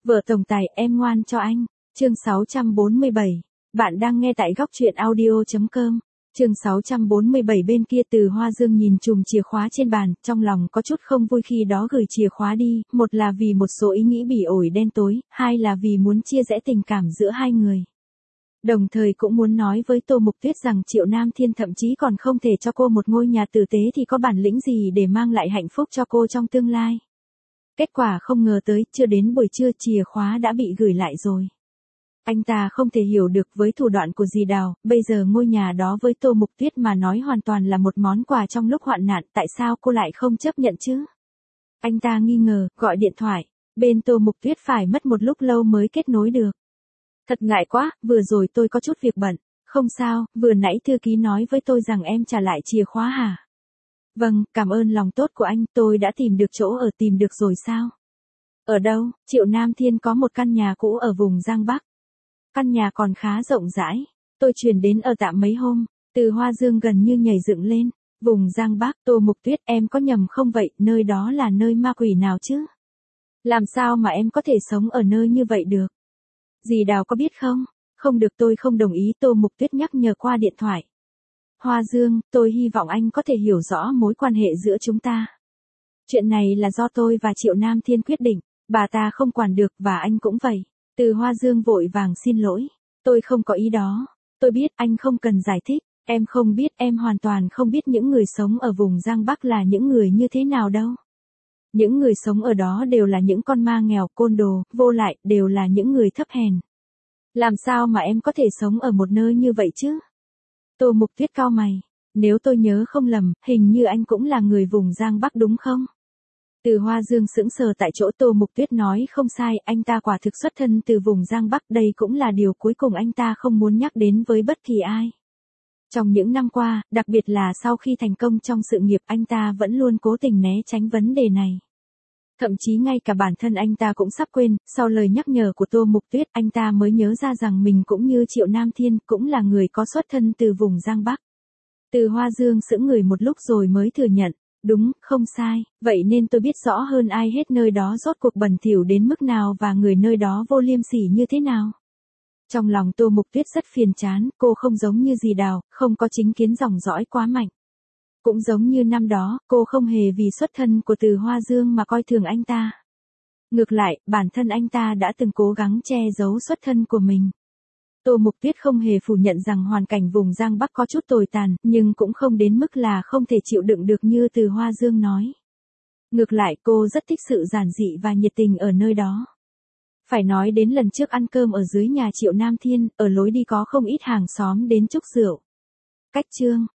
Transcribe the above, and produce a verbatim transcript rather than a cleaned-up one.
Vợ tổng tài em ngoan cho anh. Chương sáu trăm bốn mươi bảy. Bạn đang nghe tại góc truyện audio chấm com. Chương sáu trăm bốn mươi bảy bên kia Từ Hoa Dương nhìn chùm chìa khóa trên bàn, trong lòng có chút không vui khi đó gửi chìa khóa đi, một là vì một số ý nghĩ bỉ ổi đen tối, hai là vì muốn chia rẽ tình cảm giữa hai người. Đồng thời cũng muốn nói với Tô Mục Tuyết rằng Triệu Nam Thiên thậm chí còn không thể cho cô một ngôi nhà tử tế thì có bản lĩnh gì để mang lại hạnh phúc cho cô trong tương lai. Kết quả không ngờ tới, chưa đến buổi trưa chìa khóa đã bị gửi lại rồi. Anh ta không thể hiểu được với thủ đoạn của dì Đào, bây giờ ngôi nhà đó với Tô Mục Tuyết mà nói hoàn toàn là một món quà trong lúc hoạn nạn, tại sao cô lại không chấp nhận chứ? Anh ta nghi ngờ, gọi điện thoại, bên Tô Mục Tuyết phải mất một lúc lâu mới kết nối được. Thật ngại quá, vừa rồi tôi có chút việc bận. Không sao, vừa nãy thư ký nói với tôi rằng em trả lại chìa khóa hả? Vâng, cảm ơn lòng tốt của anh, tôi đã tìm được chỗ ở. Tìm được rồi sao? Ở đâu? Triệu Nam Thiên có một căn nhà cũ ở vùng Giang Bắc. Căn nhà còn khá rộng rãi. Tôi chuyển đến ở tạm mấy hôm. Từ Hoa Dương gần như nhảy dựng lên. Vùng Giang Bắc, Tô Mục Tuyết, em có nhầm không vậy? Nơi đó là nơi ma quỷ nào chứ? Làm sao mà em có thể sống ở nơi như vậy được? Dì Đào có biết không? Không được, tôi không đồng ý. Tô Mục Tuyết nhắc nhở qua điện thoại. Hoa Dương, tôi hy vọng anh có thể hiểu rõ mối quan hệ giữa chúng ta. Chuyện này là do tôi và Triệu Nam Thiên quyết định, bà ta không quản được và anh cũng vậy. Từ Hoa Dương vội vàng xin lỗi. Tôi không có ý đó. Tôi biết, anh không cần giải thích. Em không biết, em hoàn toàn không biết những người sống ở vùng Giang Bắc là những người như thế nào đâu. Những người sống ở đó đều là những con ma nghèo, côn đồ, vô lại, đều là những người thấp hèn. Làm sao mà em có thể sống ở một nơi như vậy chứ? Tô Mục Tuyết cau mày. Nếu tôi nhớ không lầm, hình như anh cũng là người vùng Giang Bắc đúng không? Từ Hoa Dương sững sờ tại chỗ. Tô Mục Tuyết nói không sai, anh ta quả thực xuất thân từ vùng Giang Bắc, đây cũng là điều cuối cùng anh ta không muốn nhắc đến với bất kỳ ai. Trong những năm qua, đặc biệt là sau khi thành công trong sự nghiệp, anh ta vẫn luôn cố tình né tránh vấn đề này. Thậm chí ngay cả bản thân anh ta cũng sắp quên, sau lời nhắc nhở của Tô Mục Tuyết, anh ta mới nhớ ra rằng mình cũng như Triệu Nam Thiên, cũng là người có xuất thân từ vùng Giang Bắc. Từ Hoa Dương sững người một lúc rồi mới thừa nhận, đúng, không sai, vậy nên tôi biết rõ hơn ai hết nơi đó rốt cuộc bẩn thỉu đến mức nào và người nơi đó vô liêm sỉ như thế nào. Trong lòng Tô Mục Tuyết rất phiền chán, cô không giống như dì Đào, không có chính kiến dòng dõi quá mạnh. Cũng giống như năm đó, cô không hề vì xuất thân của Từ Hoa Dương mà coi thường anh ta. Ngược lại, bản thân anh ta đã từng cố gắng che giấu xuất thân của mình. Tô Mục Tuyết không hề phủ nhận rằng hoàn cảnh vùng Giang Bắc có chút tồi tàn, nhưng cũng không đến mức là không thể chịu đựng được như Từ Hoa Dương nói. Ngược lại, cô rất thích sự giản dị và nhiệt tình ở nơi đó. Phải nói đến lần trước ăn cơm ở dưới nhà Triệu Nam Thiên, ở lối đi có không ít hàng xóm đến chúc rượu. Cách chương